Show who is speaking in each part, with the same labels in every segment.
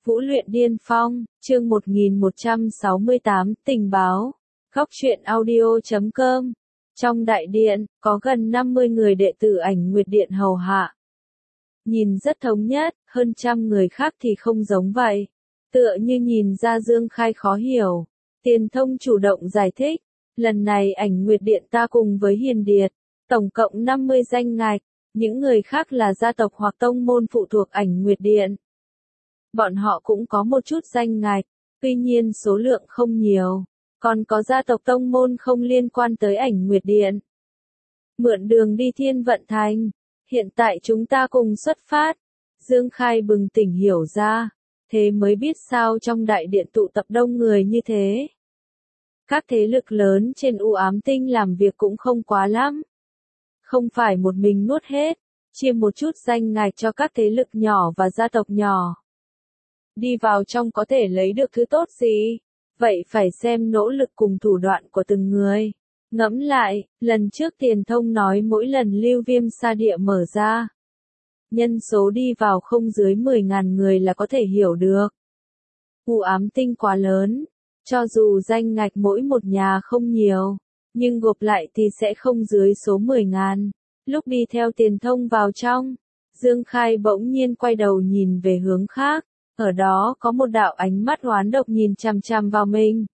Speaker 1: Vũ luyện điên phong, chương 1168, tình báo. Góc truyện audio.com. Trong đại điện, có gần 50 người đệ tử Ảnh Nguyệt Điện hầu hạ. Nhìn rất thống nhất, hơn trăm người khác thì không giống vậy. Tựa như nhìn ra Dương Khai khó hiểu. Tiền Thông chủ động giải thích, lần này Ảnh Nguyệt Điện ta cùng với Hiền Điệt, tổng cộng 50 danh ngạch, những người khác là gia tộc hoặc tông môn phụ thuộc Ảnh Nguyệt Điện. Bọn họ cũng có một chút danh ngạch, tuy nhiên số lượng không nhiều, còn có gia tộc tông môn không liên quan tới Ảnh Nguyệt Điện. Mượn đường đi Thiên Vận Thành, hiện tại chúng ta cùng xuất phát. Dương Khai bừng tỉnh hiểu ra, thế mới biết sao trong đại điện tụ tập đông người như thế. Các thế lực lớn trên U Ám Tinh làm việc cũng không quá lắm. Không phải một mình nuốt hết, chia một chút danh ngạch cho các thế lực nhỏ và gia tộc nhỏ. Đi vào trong có thể lấy được thứ tốt gì? Vậy phải xem nỗ lực cùng thủ đoạn của từng người. Ngẫm lại, lần trước Tiền Thông nói mỗi lần Lưu Viêm Sa Địa mở ra, nhân số đi vào không dưới 10.000 người là có thể hiểu được. U Ám Tinh quá lớn, cho dù danh ngạch mỗi một nhà không nhiều, nhưng gộp lại thì sẽ không dưới số 10.000. Lúc đi theo Tiền Thông vào trong, Dương Khai bỗng nhiên quay đầu nhìn về hướng khác. Ở đó có một đạo ánh mắt oán độc nhìn chằm chằm vào mình.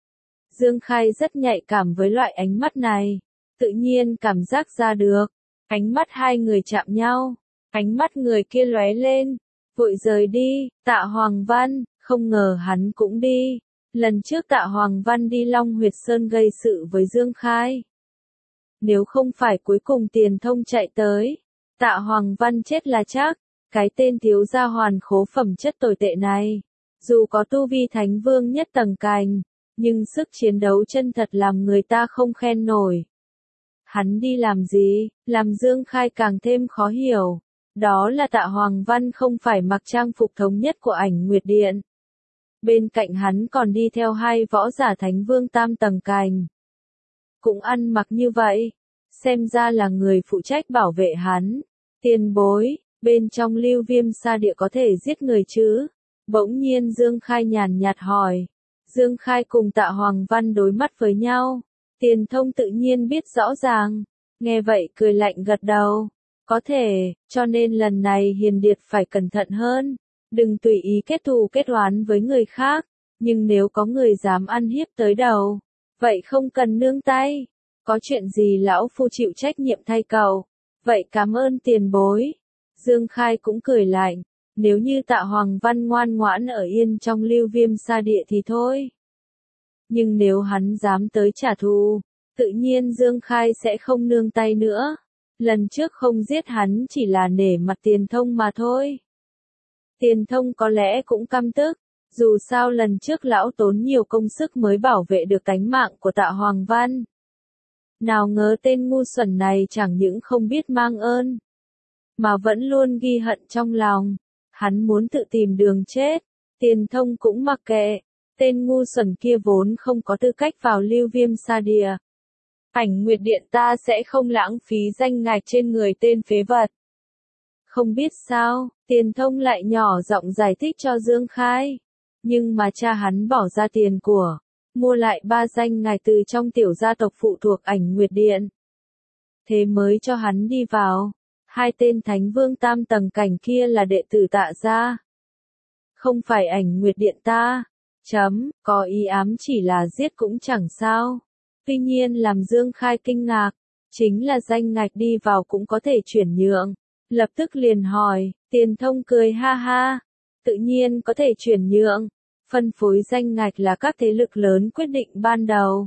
Speaker 1: Dương Khai rất nhạy cảm với loại ánh mắt này, tự nhiên cảm giác ra được. Ánh mắt hai người chạm nhau, ánh mắt người kia lóe lên, vội rời đi. Tạ Hoàng Văn, không ngờ hắn cũng đi. Lần trước Tạ Hoàng Văn đi Long Huyệt Sơn gây sự với Dương Khai. Nếu không phải cuối cùng Tiền Thông chạy tới, Tạ Hoàng Văn chết là chắc. Cái tên thiếu gia hoàn khố phẩm chất tồi tệ này, dù có tu vi thánh vương nhất tầng cành, nhưng sức chiến đấu chân thật làm người ta không khen nổi. Hắn đi làm gì, làm Dương Khai càng thêm khó hiểu. Đó là Tạ Hoàng Văn không phải mặc trang phục thống nhất của Ảnh Nguyệt Điện. Bên cạnh hắn còn đi theo hai võ giả thánh vương tam tầng cành. Cũng ăn mặc như vậy, xem ra là người phụ trách bảo vệ hắn. Tiền bối. Bên trong Lưu Viêm Sa Địa có thể giết người chứ? Bỗng nhiên Dương Khai nhàn nhạt hỏi. Dương Khai cùng Tạ Hoàng Văn đối mắt với nhau. Tiền Thông tự nhiên biết rõ ràng. Nghe vậy cười lạnh gật đầu. Có thể, cho nên lần này Hiền Điệt phải cẩn thận hơn. Đừng tùy ý kết thù kết oán với người khác. Nhưng nếu có người dám ăn hiếp tới đầu, vậy không cần nương tay. Có chuyện gì lão phu chịu trách nhiệm thay cậu. Vậy cảm ơn tiền bối. Dương Khai cũng cười lạnh, nếu như Tạ Hoàng Văn ngoan ngoãn ở yên trong Lưu Viêm Sa Địa thì thôi. Nhưng nếu hắn dám tới trả thù, tự nhiên Dương Khai sẽ không nương tay nữa. Lần trước không giết hắn chỉ là nể mặt Tiền Thông mà thôi. Tiền Thông có lẽ cũng căm tức, dù sao lần trước lão tốn nhiều công sức mới bảo vệ được tánh mạng của Tạ Hoàng Văn. Nào ngờ tên ngu xuẩn này chẳng những không biết mang ơn, mà vẫn luôn ghi hận trong lòng. Hắn muốn tự tìm đường chết. Tiền Thông cũng mặc kệ. Tên ngu xuẩn kia vốn không có tư cách vào Lưu Viêm Sa Địa. Ảnh Nguyệt Điện ta sẽ không lãng phí danh ngạch trên người tên phế vật. Không biết sao, Tiền Thông lại nhỏ giọng giải thích cho Dương Khai. Nhưng mà cha hắn bỏ ra tiền của, mua lại 3 danh ngạch từ trong tiểu gia tộc phụ thuộc Ảnh Nguyệt Điện. Thế mới cho hắn đi vào. Hai tên thánh vương tam tầng cảnh kia là đệ tử Tạ gia. Không phải Ảnh Nguyệt Điện ta. Có ý ám chỉ là giết cũng chẳng sao. Tuy nhiên làm Dương Khai kinh ngạc, chính là danh ngạch đi vào cũng có thể chuyển nhượng. Lập tức liền hỏi, Tiền Thông cười ha ha. Tự nhiên có thể chuyển nhượng. Phân phối danh ngạch là các thế lực lớn quyết định ban đầu.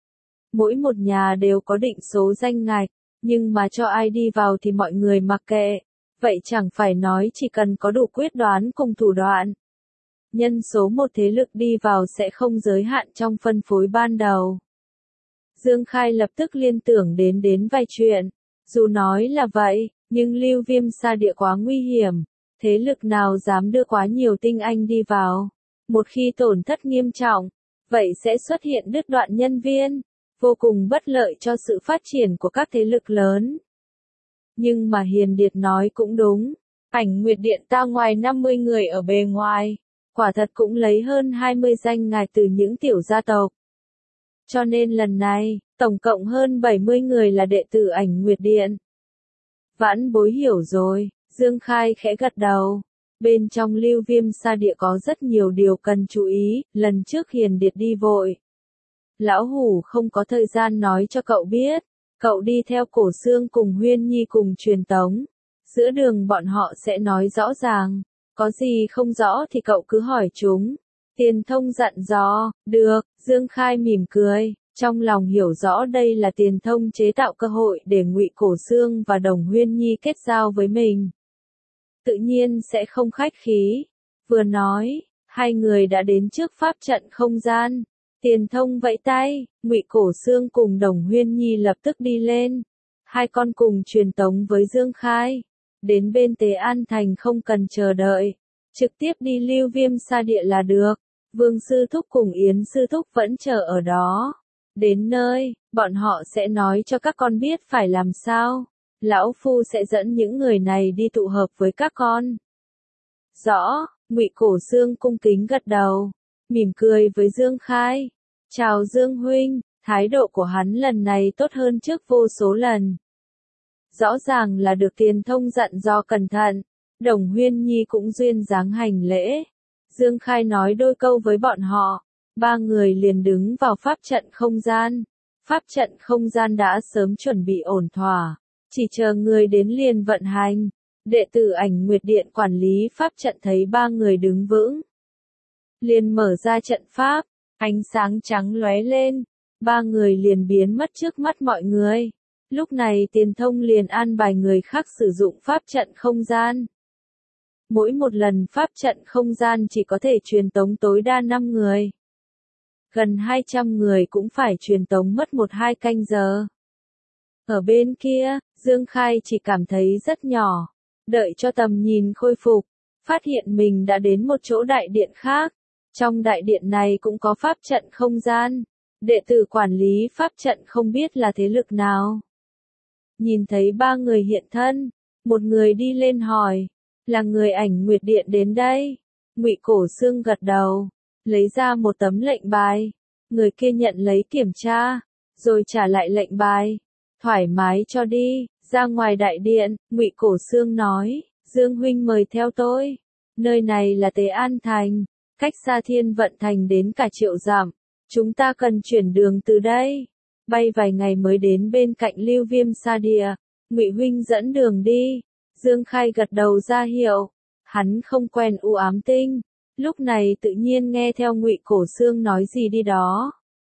Speaker 1: Mỗi một nhà đều có định số danh ngạch. Nhưng mà cho ai đi vào thì mọi người mặc kệ. Vậy chẳng phải nói chỉ cần có đủ quyết đoán cùng thủ đoạn. Nhân số một thế lực đi vào sẽ không giới hạn trong phân phối ban đầu. Dương Khai lập tức liên tưởng đến vài chuyện. Dù nói là vậy, nhưng Lưu Viêm Sa Địa quá nguy hiểm. Thế lực nào dám đưa quá nhiều tinh anh đi vào. Một khi tổn thất nghiêm trọng, vậy sẽ xuất hiện đứt đoạn nhân viên. Vô cùng bất lợi cho sự phát triển của các thế lực lớn. Nhưng mà Hiền Điệt nói cũng đúng. Ảnh Nguyệt Điện ta ngoài 50 người ở bề ngoài, quả thật cũng lấy hơn 20 danh ngài từ những tiểu gia tộc. Cho nên lần này, tổng cộng hơn 70 người là đệ tử Ảnh Nguyệt Điện. Vãn bối hiểu rồi, Dương Khai khẽ gật đầu. Bên trong Lưu Viêm Sa Địa có rất nhiều điều cần chú ý, lần trước Hiền Điệt đi vội. Lão Hủ không có thời gian nói cho cậu biết, cậu đi theo Cổ Xương cùng Huyên Nhi cùng truyền tống. Giữa đường bọn họ sẽ nói rõ ràng, có gì không rõ thì cậu cứ hỏi chúng. Tiền Thông dặn dò, được, Dương Khai mỉm cười, trong lòng hiểu rõ đây là Tiền Thông chế tạo cơ hội để Ngụy Cổ Xương và Đồng Huyên Nhi kết giao với mình. Tự nhiên sẽ không khách khí. Vừa nói, hai người đã đến trước pháp trận không gian. Tiền Thông vẫy tay, Ngụy Cổ Xương cùng Đồng Huyên Nhi lập tức đi lên. Hai con cùng truyền tống với Dương Khai. Đến bên Tế An Thành không cần chờ đợi. Trực tiếp đi Lưu Viêm Sa Địa là được. Vương Sư Thúc cùng Yến Sư Thúc vẫn chờ ở đó. Đến nơi, bọn họ sẽ nói cho các con biết phải làm sao. Lão Phu sẽ dẫn những người này đi tụ hợp với các con. Rõ, Ngụy Cổ Xương cung kính gật đầu, mỉm cười với Dương Khai. Chào Dương Huynh, thái độ của hắn lần này tốt hơn trước vô số lần. Rõ ràng là được Tiền Thông dặn dò cẩn thận, Đồng Huyên Nhi cũng duyên dáng hành lễ. Dương Khai nói đôi câu với bọn họ, ba người liền đứng vào pháp trận không gian. Pháp trận không gian đã sớm chuẩn bị ổn thỏa, chỉ chờ người đến liền vận hành. Đệ tử Ảnh Nguyệt Điện quản lý pháp trận thấy ba người đứng vững, liền mở ra trận pháp, ánh sáng trắng lóe lên, ba người liền biến mất trước mắt mọi người. Lúc này Tiền Thông liền an bài người khác sử dụng pháp trận không gian. Mỗi một lần pháp trận không gian chỉ có thể truyền tống tối đa 5 người. Gần 200 người cũng phải truyền tống mất 1-2 canh giờ. Ở bên kia, Dương Khai chỉ cảm thấy rất nhỏ. Đợi cho tầm nhìn khôi phục, phát hiện mình đã đến một chỗ đại điện khác. Trong đại điện này cũng có pháp trận không gian. Đệ tử quản lý pháp trận không biết là thế lực nào. Nhìn thấy ba người hiện thân, một người đi lên hỏi, là người Ảnh Nguyệt Điện đến đây. Ngụy Cổ Xương gật đầu, lấy ra một tấm lệnh bài. Người kia nhận lấy kiểm tra, rồi trả lại lệnh bài. Thoải mái cho đi, ra ngoài đại điện, Ngụy Cổ Xương nói, Dương Huynh mời theo tôi. Nơi này là Tế An Thành, cách xa Thiên Vận Thành đến cả triệu dặm. Chúng ta cần chuyển đường từ đây. Bay vài ngày mới đến bên cạnh Lưu Viêm Sa Địa. Ngụy Huynh dẫn đường đi. Dương Khai gật đầu ra hiệu. Hắn không quen u ám tinh. Lúc này tự nhiên nghe theo Ngụy Cổ Xương nói gì đi đó.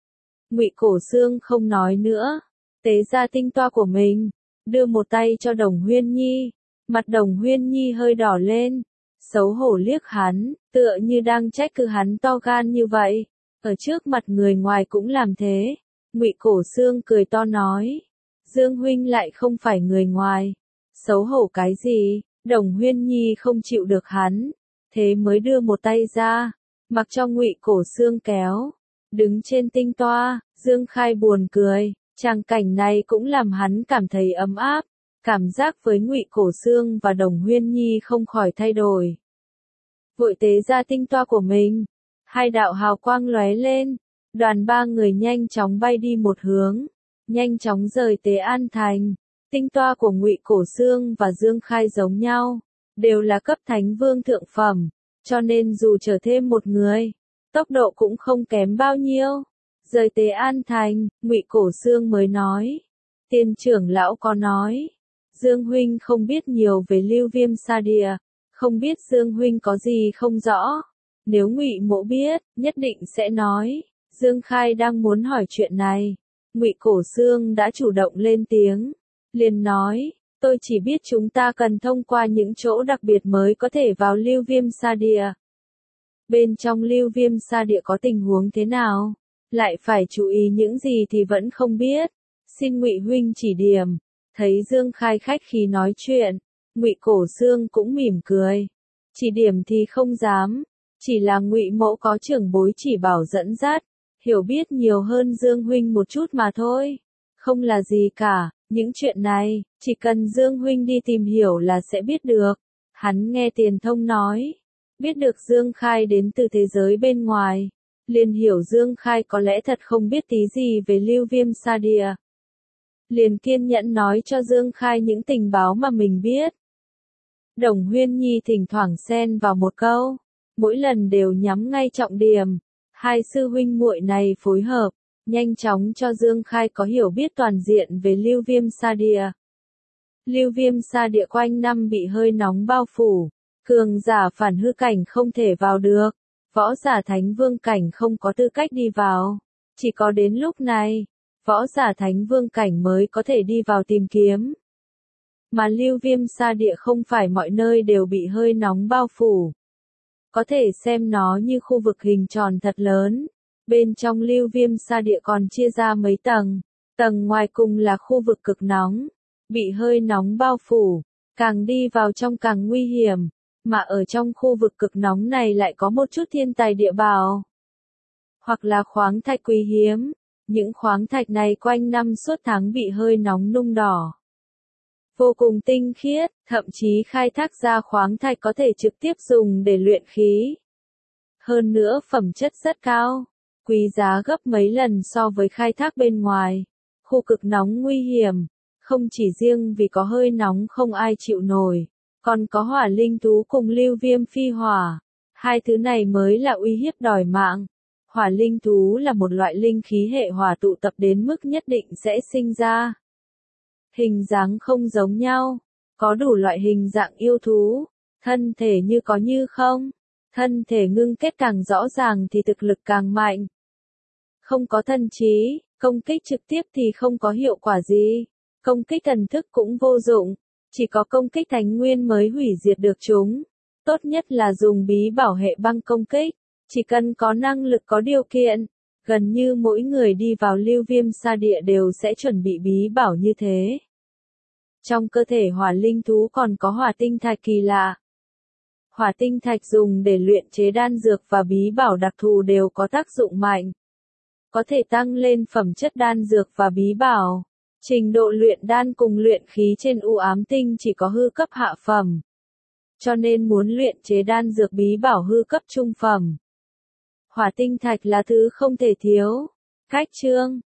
Speaker 1: Ngụy Cổ Xương không nói nữa. Tế ra tinh toa của mình. Đưa một tay cho Đồng Huyên Nhi. Mặt Đồng Huyên Nhi hơi đỏ lên. Xấu hổ liếc hắn, tựa như đang trách cứ hắn to gan như vậy. Ở trước mặt người ngoài cũng làm thế. Ngụy Cổ Xương cười to nói. Dương Huynh lại không phải người ngoài. Xấu hổ cái gì? Đồng Huyên Nhi không chịu được hắn. Thế mới đưa một tay ra. Mặc cho Ngụy Cổ Xương kéo. Đứng trên tinh toa, Dương Khai buồn cười. Tràng cảnh này cũng làm hắn cảm thấy ấm áp. Cảm giác với Ngụy Cổ Xương và Đồng Huyên Nhi không khỏi thay đổi. Vội tế ra tinh toa của mình. Hai đạo hào quang lóe lên. Đoàn ba người nhanh chóng bay đi một hướng. Nhanh chóng rời Tế An Thành. Tinh toa của Ngụy Cổ Xương và Dương Khai giống nhau. Đều là cấp thánh vương thượng phẩm. Cho nên dù chở thêm một người, tốc độ cũng không kém bao nhiêu. Rời Tế An Thành, Ngụy Cổ Xương mới nói. Tiền trưởng lão có nói. Dương Huynh không biết nhiều về Lưu Viêm Sa Địa. Không biết Dương Huynh có gì không rõ. Nếu Ngụy Mỗ biết, nhất định sẽ nói. Dương Khai đang muốn hỏi chuyện này. Ngụy Cổ Xương đã chủ động lên tiếng. Liền nói, tôi chỉ biết chúng ta cần thông qua những chỗ đặc biệt mới có thể vào Lưu Viêm Sa Địa. Bên trong Lưu Viêm Sa Địa có tình huống thế nào? Lại phải chú ý những gì thì vẫn không biết. Xin Ngụy Huynh chỉ điểm. Thấy Dương Khai khách khí nói chuyện, Ngụy Cổ Xương cũng mỉm cười. Chỉ điểm thì không dám. Chỉ là Ngụy Mỗ có trưởng bối chỉ bảo dẫn dắt. Hiểu biết nhiều hơn Dương Huynh một chút mà thôi. Không là gì cả, những chuyện này, chỉ cần Dương Huynh đi tìm hiểu là sẽ biết được. Hắn nghe Tiền Thông nói. Biết được Dương Khai đến từ thế giới bên ngoài, liền hiểu Dương Khai có lẽ thật không biết tí gì về Lưu Viêm Sa Địa. Liền kiên nhẫn nói cho Dương Khai những tình báo mà mình biết. Đồng Huyên Nhi thỉnh thoảng xen vào một câu, mỗi lần đều nhắm ngay trọng điểm. Hai sư huynh muội này phối hợp, nhanh chóng cho Dương Khai có hiểu biết toàn diện về Lưu Viêm Sa Địa. Lưu Viêm Sa Địa quanh năm bị hơi nóng bao phủ, cường giả phản hư cảnh không thể vào được, võ giả thánh vương cảnh không có tư cách đi vào. Chỉ có đến lúc này, võ giả thánh vương cảnh mới có thể đi vào tìm kiếm. Mà Lưu Viêm Sa Địa không phải mọi nơi đều bị hơi nóng bao phủ. Có thể xem nó như khu vực hình tròn thật lớn. Bên trong Lưu Viêm Sa Địa còn chia ra mấy tầng. Tầng ngoài cùng là khu vực cực nóng, bị hơi nóng bao phủ, càng đi vào trong càng nguy hiểm. Mà ở trong khu vực cực nóng này lại có một chút thiên tài địa bảo, hoặc là khoáng thạch quý hiếm. Những khoáng thạch này quanh năm suốt tháng bị hơi nóng nung đỏ, vô cùng tinh khiết, thậm chí khai thác ra khoáng thạch có thể trực tiếp dùng để luyện khí. Hơn nữa phẩm chất rất cao, quý giá gấp mấy lần so với khai thác bên ngoài. Khu cực nóng nguy hiểm, không chỉ riêng vì có hơi nóng không ai chịu nổi, còn có hỏa linh thú cùng Lưu Viêm phi hỏa. Hai thứ này mới là uy hiếp đòi mạng. Hỏa linh thú là một loại linh khí hệ hỏa tụ tập đến mức nhất định sẽ sinh ra. Hình dáng không giống nhau, có đủ loại hình dạng yêu thú, thân thể như có như không, thân thể ngưng kết càng rõ ràng thì thực lực càng mạnh. Không có thần trí, công kích trực tiếp thì không có hiệu quả gì, công kích thần thức cũng vô dụng, chỉ có công kích thánh nguyên mới hủy diệt được chúng. Tốt nhất là dùng bí bảo hệ băng công kích, chỉ cần có năng lực có điều kiện. Gần như mỗi người đi vào Lưu Viêm Sa Địa đều sẽ chuẩn bị bí bảo như thế. Trong cơ thể hỏa linh thú còn có hỏa tinh thạch kỳ lạ. Hỏa tinh thạch dùng để luyện chế đan dược và bí bảo đặc thù đều có tác dụng mạnh. Có thể tăng lên phẩm chất đan dược và bí bảo. Trình độ luyện đan cùng luyện khí trên u ám tinh chỉ có hư cấp hạ phẩm. Cho nên muốn luyện chế đan dược bí bảo hư cấp trung phẩm. Hỏa tinh thạch là thứ không thể thiếu. Khách chương